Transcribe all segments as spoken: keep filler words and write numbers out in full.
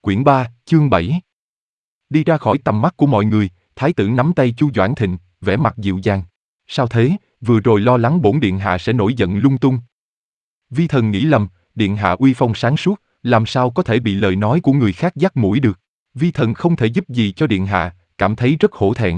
Quyển ba, chương bảy. Đi ra khỏi tầm mắt của mọi người, thái tử nắm tay Chu Doãn Thịnh, vẻ mặt dịu dàng. Sao thế, vừa rồi lo lắng bổn điện hạ sẽ nổi giận lung tung. Vi thần nghĩ lầm, điện hạ uy phong sáng suốt, làm sao có thể bị lời nói của người khác dắt mũi được. Vi thần không thể giúp gì cho điện hạ, cảm thấy rất hổ thẹn.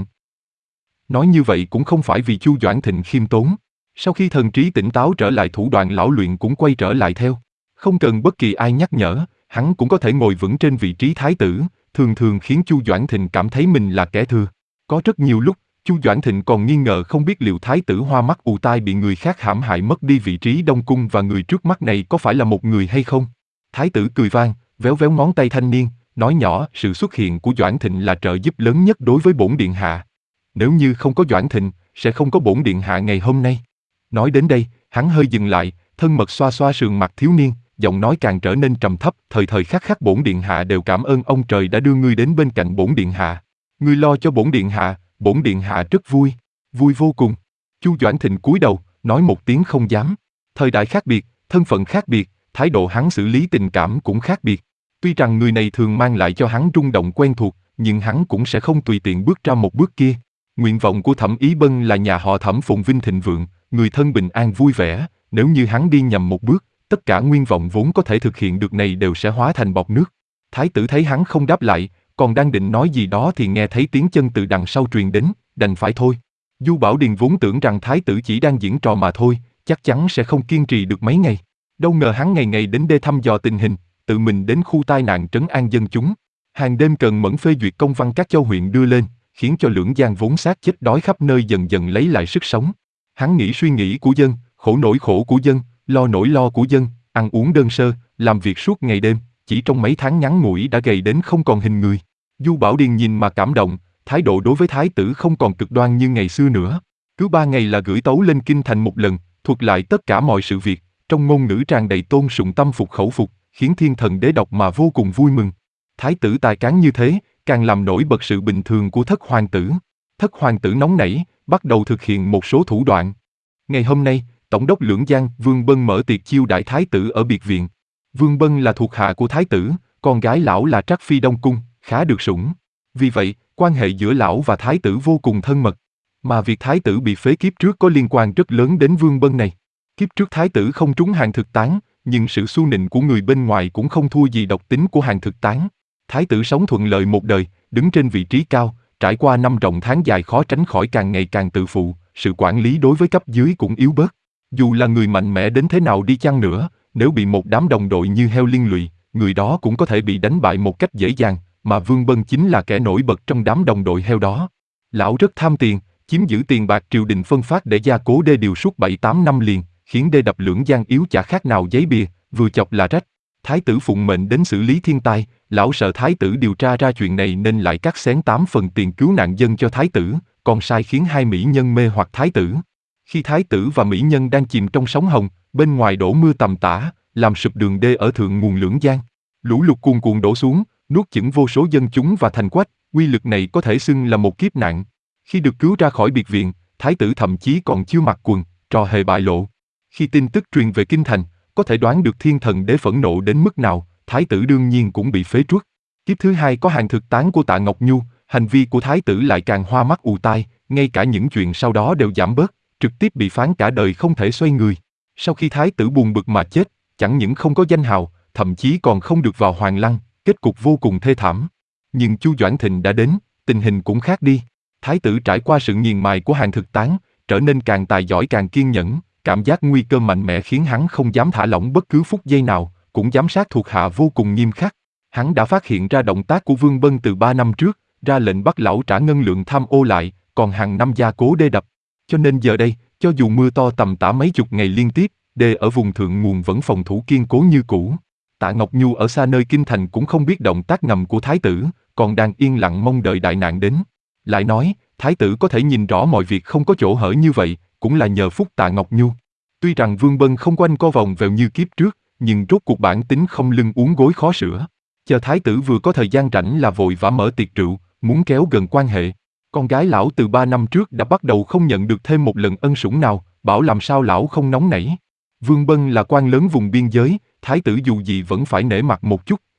Nói như vậy cũng không phải vì Chu Doãn Thịnh khiêm tốn. Sau khi thần trí tỉnh táo trở lại, thủ đoạn lão luyện cũng quay trở lại theo. Không cần bất kỳ ai nhắc nhở, hắn cũng có thể ngồi vững trên vị trí thái tử, thường thường khiến Chu Doãn Thịnh cảm thấy mình là kẻ thừa. Có rất nhiều lúc, Chu Doãn Thịnh còn nghi ngờ không biết liệu thái tử hoa mắt ù tai bị người khác hãm hại mất đi vị trí Đông Cung và người trước mắt này có phải là một người hay không. Thái tử cười vang, véo véo ngón tay thanh niên, nói nhỏ, sự xuất hiện của Doãn Thịnh là trợ giúp lớn nhất đối với bổn điện hạ. Nếu như không có Doãn Thịnh, sẽ không có bổn điện hạ ngày hôm nay. Nói đến đây, hắn hơi dừng lại, thân mật xoa xoa sườn mặt thiếu niên, giọng nói càng trở nên trầm thấp, thời thời khắc khắc bổn điện hạ đều cảm ơn ông trời đã đưa ngươi đến bên cạnh bổn điện hạ. Ngươi lo cho bổn điện hạ, bổn điện hạ rất vui, vui vô cùng. Chu Doãn Thịnh cúi đầu, nói một tiếng không dám. Thời đại khác biệt, thân phận khác biệt, thái độ hắn xử lý tình cảm cũng khác biệt. Tuy rằng người này thường mang lại cho hắn rung động quen thuộc, nhưng hắn cũng sẽ không tùy tiện bước ra một bước kia. Nguyện vọng của Thẩm Ý Bân là nhà họ Thẩm phồn vinh thịnh vượng, người thân bình an vui vẻ. Nếu như hắn đi nhầm một bước, tất cả nguyên vọng vốn có thể thực hiện được này đều sẽ hóa thành bọt nước. Thái tử thấy hắn không đáp lại, còn đang định nói gì đó thì nghe thấy tiếng chân từ đằng sau truyền đến, đành phải thôi. Du Bảo Điền vốn tưởng rằng thái tử chỉ đang diễn trò mà thôi, chắc chắn sẽ không kiên trì được mấy ngày. Đâu ngờ hắn ngày ngày đến đây thăm dò tình hình, tự mình đến khu tai nạn trấn an dân chúng. Hàng đêm cần mẫn phê duyệt công văn các châu huyện đưa lên, khiến cho Lưỡng Giang vốn xác chết đói khắp nơi dần dần lấy lại sức sống. Hắn nghĩ suy nghĩ của dân, khổ nỗi khổ của dân, lo nỗi lo của dân, ăn uống đơn sơ, làm việc suốt ngày đêm, chỉ trong mấy tháng ngắn ngủi đã gầy đến không còn hình người. Du Bảo Điền nhìn mà cảm động, thái độ đối với thái tử không còn cực đoan như ngày xưa nữa. Cứ ba ngày là gửi tấu lên kinh thành một lần, thuật lại tất cả mọi sự việc, trong ngôn ngữ tràn đầy tôn sùng tâm phục khẩu phục, khiến thiên thần đế đọc mà vô cùng vui mừng. Thái tử tài cán như thế, càng làm nổi bật sự bình thường của thất hoàng tử. Thất hoàng tử nóng nảy, bắt đầu thực hiện một số thủ đoạn. Ngày hôm nay, Tổng đốc Lưỡng Giang Vương Bân mở tiệc chiêu đãi thái tử ở biệt viện. Vương Bân là thuộc hạ của thái tử, con gái lão là Trắc Phi Đông Cung, khá được sủng. Vì vậy, quan hệ giữa lão và thái tử vô cùng thân mật. Mà việc thái tử bị phế kiếp trước có liên quan rất lớn đến Vương Bân này. Kiếp trước thái tử không trúng hàng thực tán, nhưng sự xu nịnh của người bên ngoài cũng không thua gì độc tính của hàng thực tán. Thái tử sống thuận lợi một đời, đứng trên vị trí cao, trải qua năm rộng tháng dài khó tránh khỏi càng ngày càng tự phụ, sự quản lý đối với cấp dưới cũng yếu bớt. Dù là người mạnh mẽ đến thế nào đi chăng nữa, nếu bị một đám đồng đội như heo liên lụy, người đó cũng có thể bị đánh bại một cách dễ dàng, mà Vương Bân chính là kẻ nổi bật trong đám đồng đội heo đó. Lão rất tham tiền, chiếm giữ tiền bạc triều đình phân phát để gia cố đê điều suốt bảy tám năm liền, khiến đê đập Lưỡng Giang yếu chả khác nào giấy bìa, vừa chọc là rách. Thái tử phụng mệnh đến xử lý thiên tai, lão sợ thái tử điều tra ra chuyện này nên lại cắt xén tám phần tiền cứu nạn dân cho thái tử, còn sai khiến hai mỹ nhân mê hoặc thái tử. Khi thái tử và mỹ nhân đang chìm trong sóng hồng, bên ngoài đổ mưa tầm tã, làm sụp đường đê ở thượng nguồn Lưỡng Giang. Lũ lụt cuồn cuộn đổ xuống, nuốt chửng vô số dân chúng và thành quách, uy lực này có thể xưng là một kiếp nạn. Khi được cứu ra khỏi biệt viện, thái tử thậm chí còn chưa mặc quần, trò hề bại lộ. Khi tin tức truyền về kinh thành, có thể đoán được thiên thần đế phẫn nộ đến mức nào, thái tử đương nhiên cũng bị phế truất. Kiếp thứ hai có hàng thực tán của Tạ Ngọc Nhu, hành vi của thái tử lại càng hoa mắt ù tai, ngay cả những chuyện sau đó đều giảm bớt, trực tiếp bị phán cả đời không thể xoay người. Sau khi thái tử buồn bực mà chết, chẳng những không có danh hào, thậm chí còn không được vào hoàng lăng, kết cục vô cùng thê thảm. Nhưng Chu Doãn Thịnh đã đến, tình hình cũng khác đi. Thái tử trải qua sự nghiền mài của hàng thực tán, trở nên càng tài giỏi càng kiên nhẫn, cảm giác nguy cơ mạnh mẽ khiến hắn không dám thả lỏng bất cứ phút giây nào, cũng giám sát thuộc hạ vô cùng nghiêm khắc. Hắn đã phát hiện ra động tác của Vương Bân từ ba năm trước, ra lệnh bắt lão trả ngân lượng tham ô lại, còn hàng năm gia cố đê đập. Cho nên giờ đây, cho dù mưa to tầm tã mấy chục ngày liên tiếp, đê ở vùng thượng nguồn vẫn phòng thủ kiên cố như cũ. Tạ Ngọc Nhu ở xa nơi kinh thành cũng không biết động tác ngầm của thái tử, còn đang yên lặng mong đợi đại nạn đến. Lại nói, thái tử có thể nhìn rõ mọi việc không có chỗ hở như vậy, cũng là nhờ phúc Tạ Ngọc Nhu. Tuy rằng Vương Bân không quanh co vòng vèo như kiếp trước, nhưng rốt cuộc bản tính không lưng uống gối khó sửa. Chờ thái tử vừa có thời gian rảnh là vội vã mở tiệc rượu, muốn kéo gần quan hệ. Con gái lão từ ba năm trước đã bắt đầu không nhận được thêm một lần ân sủng nào, bảo làm sao lão không nóng nảy. Vương Bân là quan lớn vùng biên giới, thái tử dù gì vẫn phải nể mặt một chút,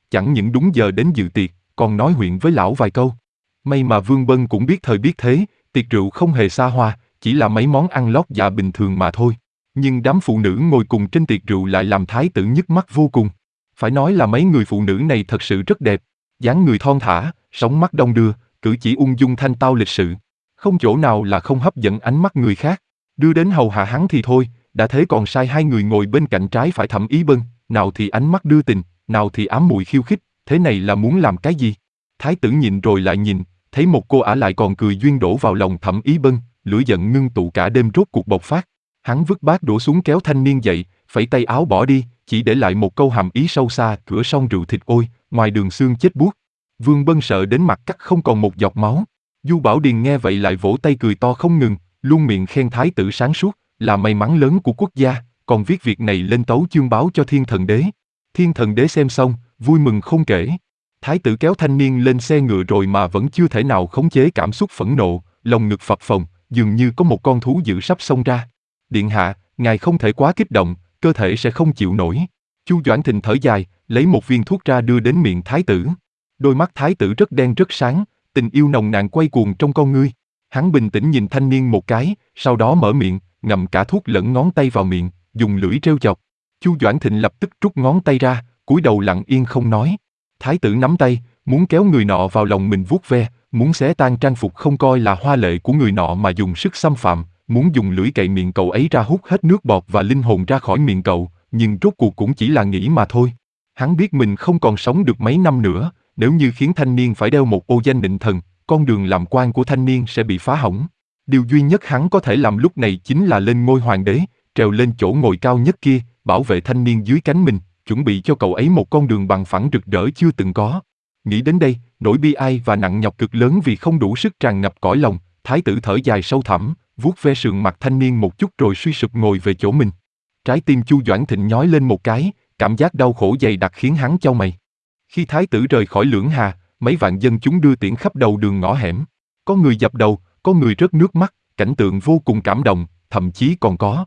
chẳng những đúng giờ đến dự tiệc, còn nói chuyện với lão vài câu. May mà Vương Bân cũng biết thời biết thế, tiệc rượu không hề xa hoa, chỉ là mấy món ăn lót dạ bình thường mà thôi. Nhưng đám phụ nữ ngồi cùng trên tiệc rượu lại làm thái tử nhức mắt vô cùng. Phải nói là mấy người phụ nữ này thật sự rất đẹp, dáng người thon thả, sống mắt đong đưa, cử chỉ ung dung thanh tao lịch sự. Không chỗ nào là không hấp dẫn ánh mắt người khác. Đưa đến hầu hạ hắn thì thôi, đã thế còn sai hai người ngồi bên cạnh trái phải Thẩm Ý Bân, nào thì ánh mắt đưa tình, nào thì ám muội khiêu khích, thế này là muốn làm cái gì? Thái tử nhìn rồi lại nhìn, thấy một cô ả lại còn cười duyên đổ vào lòng Thẩm Ý Bân, lửa giận ngưng tụ cả đêm rốt cuộc bộc phát. Hắn vứt bát đổ xuống kéo thanh niên dậy, phẩy tay áo bỏ đi, chỉ để lại một câu hàm ý sâu xa, cửa xong rượu thịt ôi, ngoài đường xương chết buốt. Vương Bân sợ đến mặt cắt không còn một giọt máu. Du Bảo Điền nghe vậy lại vỗ tay cười to không ngừng, luôn miệng khen thái tử sáng suốt, là may mắn lớn của quốc gia, còn viết việc này lên tấu chương báo cho Thiên Thần Đế. Thiên Thần Đế xem xong, vui mừng không kể. Thái tử kéo thanh niên lên xe ngựa rồi mà vẫn chưa thể nào khống chế cảm xúc phẫn nộ, lòng ngực phập phồng, dường như có một con thú dữ sắp xông ra. Điện hạ, ngài không thể quá kích động, cơ thể sẽ không chịu nổi. Chu Doãn Thịnh thở dài, lấy một viên thuốc ra đưa đến miệng thái tử. Đôi mắt thái tử rất đen rất sáng, tình yêu nồng nàn quay cuồng trong con ngươi. Hắn bình tĩnh nhìn thanh niên một cái, sau đó mở miệng, ngậm cả thuốc lẫn ngón tay vào miệng, dùng lưỡi trêu chọc. Chu Doãn Thịnh lập tức rút ngón tay ra, cúi đầu lặng yên không nói. Thái tử nắm tay, muốn kéo người nọ vào lòng mình vuốt ve, muốn xé tan trang phục không coi là hoa lệ của người nọ mà dùng sức xâm phạm, muốn dùng lưỡi cậy miệng cậu ấy ra hút hết nước bọt và linh hồn ra khỏi miệng cậu, nhưng rốt cuộc cũng chỉ là nghĩ mà thôi. Hắn biết mình không còn sống được mấy năm nữa, nếu như khiến thanh niên phải đeo một ô danh định thần, con đường làm quan của thanh niên sẽ bị phá hỏng. Điều duy nhất hắn có thể làm lúc này chính là lên ngôi hoàng đế, trèo lên chỗ ngồi cao nhất kia, bảo vệ thanh niên dưới cánh mình, chuẩn bị cho cậu ấy một con đường bằng phẳng rực rỡ chưa từng có. Nghĩ đến đây, nỗi bi ai và nặng nhọc cực lớn vì không đủ sức tràn ngập cõi lòng, thái tử thở dài sâu thẳm, vuốt ve sườn mặt thanh niên một chút rồi suy sụp ngồi về chỗ mình. Trái tim Chu Doãn Thịnh nhói lên một cái, cảm giác đau khổ dày đặc khiến hắn chau mày. Khi thái tử rời khỏi Lưỡng Hà, mấy vạn dân chúng đưa tiễn khắp đầu đường ngõ hẻm. Có người dập đầu, có người rớt nước mắt, cảnh tượng vô cùng cảm động, thậm chí còn có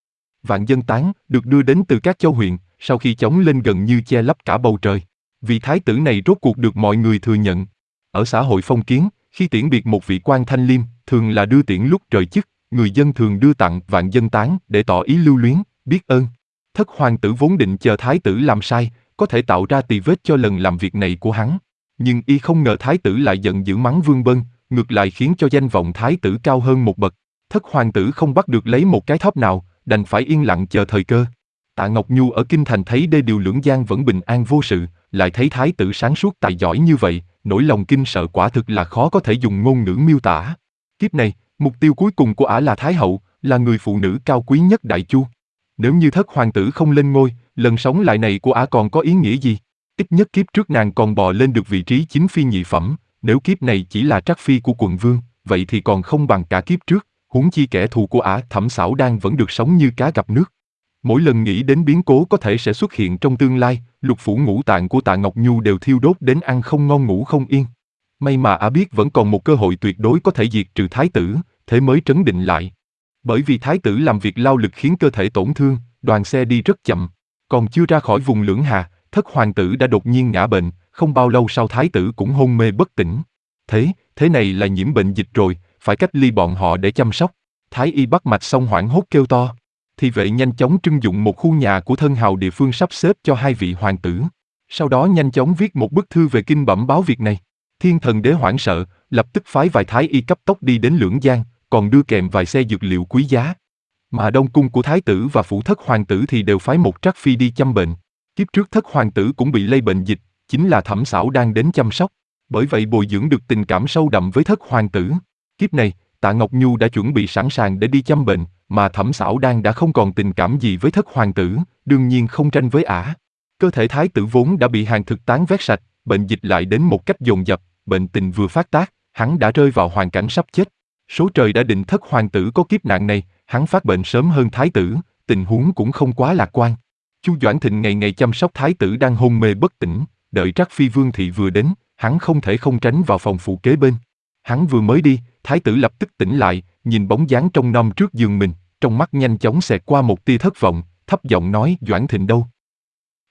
vạn dân tán được đưa đến từ các châu huyện, sau khi chống lên gần như che lấp cả bầu trời. Vị thái tử này rốt cuộc được mọi người thừa nhận. Ở xã hội phong kiến, khi tiễn biệt một vị quan thanh liêm, thường là đưa tiễn lúc rời chức, người dân thường đưa tặng vạn dân tán để tỏ ý lưu luyến, biết ơn. Thất hoàng tử vốn định chờ thái tử làm sai, có thể tạo ra tì vết cho lần làm việc này của hắn. Nhưng y không ngờ thái tử lại giận dữ mắng Vương Bân, ngược lại khiến cho danh vọng thái tử cao hơn một bậc. Thất hoàng tử không bắt được lấy một cái thóp nào, đành phải yên lặng chờ thời cơ. Tạ Ngọc Nhu ở kinh thành thấy đê điều Lưỡng Giang vẫn bình an vô sự, lại thấy thái tử sáng suốt tài giỏi như vậy, nỗi lòng kinh sợ quả thực là khó có thể dùng ngôn ngữ miêu tả. Kiếp này, mục tiêu cuối cùng của ả là thái hậu, là người phụ nữ cao quý nhất Đại Chu. Nếu như thất hoàng tử không lên ngôi, lần sống lại này của ả còn có ý nghĩa gì? Ít nhất kiếp trước nàng còn bò lên được vị trí chính phi nhị phẩm, nếu kiếp này chỉ là trắc phi của quận vương, vậy thì còn không bằng cả kiếp trước, huống chi kẻ thù của ả Thẩm Sảo Đan vẫn được sống như cá gặp nước. Mỗi lần nghĩ đến biến cố có thể sẽ xuất hiện trong tương lai, lục phủ ngũ tạng của Tạ Ngọc Nhu đều thiêu đốt đến ăn không ngon ngủ không yên. May mà ả biết vẫn còn một cơ hội tuyệt đối có thể diệt trừ thái tử, thế mới trấn định lại. Bởi vì thái tử làm việc lao lực khiến cơ thể tổn thương, đoàn xe đi rất chậm. Còn chưa ra khỏi vùng Lưỡng Hà, thất hoàng tử đã đột nhiên ngã bệnh, không bao lâu sau thái tử cũng hôn mê bất tỉnh. Thế, thế này là nhiễm bệnh dịch rồi, phải cách ly bọn họ để chăm sóc. Thái y bắt mạch xong hoảng hốt kêu to. Thị vệ nhanh chóng trưng dụng một khu nhà của thân hào địa phương sắp xếp cho hai vị hoàng tử. Sau đó nhanh chóng viết một bức thư về kinh bẩm báo việc này. Thiên Thần Đế hoảng sợ, lập tức phái vài thái y cấp tốc đi đến Lưỡng Giang, còn đưa kèm vài xe dược liệu quý giá. Mà đông cung của thái tử và phủ thất hoàng tử thì đều phái một trắc phi đi chăm bệnh. Kiếp trước thất hoàng tử cũng bị lây bệnh dịch, chính là Thẩm Sảo đang đến chăm sóc. Bởi vậy bồi dưỡng được tình cảm sâu đậm với thất hoàng tử. Kiếp này, Tạ Ngọc Nhu đã chuẩn bị sẵn sàng để đi chăm bệnh, mà Thẩm Sảo Đan đã không còn tình cảm gì với thất hoàng tử, đương nhiên không tranh với ả. Cơ thể thái tử vốn đã bị hàng thực tán vét sạch, bệnh dịch lại đến một cách dồn dập, bệnh tình vừa phát tác, hắn đã rơi vào hoàn cảnh sắp chết. Số trời đã định thất hoàng tử có kiếp nạn này, hắn phát bệnh sớm hơn thái tử, tình huống cũng không quá lạc quan. Chu Doãn Thịnh ngày ngày chăm sóc thái tử đang hôn mê bất tỉnh, đợi trắc phi Vương Thị vừa đến, hắn không thể không tránh vào phòng phụ kế bên. Hắn vừa mới đi, thái tử lập tức tỉnh lại, nhìn bóng dáng trông nom trước giường mình, trong mắt nhanh chóng xẹt qua một tia thất vọng, thấp giọng nói Doãn Thịnh đâu?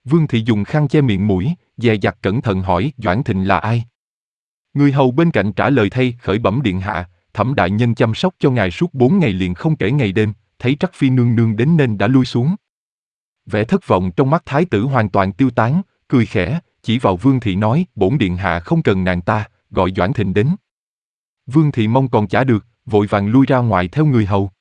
Vương thị dùng khăn che miệng mũi, dè dặt cẩn thận hỏi Doãn Thịnh là ai. Người hầu bên cạnh trả lời thay khởi bẩm điện hạ, Thẩm đại nhân chăm sóc cho ngài suốt bốn ngày liền không kể ngày đêm, thấy Trắc Phi nương nương đến nên đã lui xuống. Vẻ thất vọng trong mắt thái tử hoàn toàn tiêu tán, cười khẽ, chỉ vào Vương thị nói, bổn điện hạ không cần nàng ta, gọi Doãn Thịnh đến. Vương thị mong còn chả được, vội vàng lui ra ngoài theo người hầu.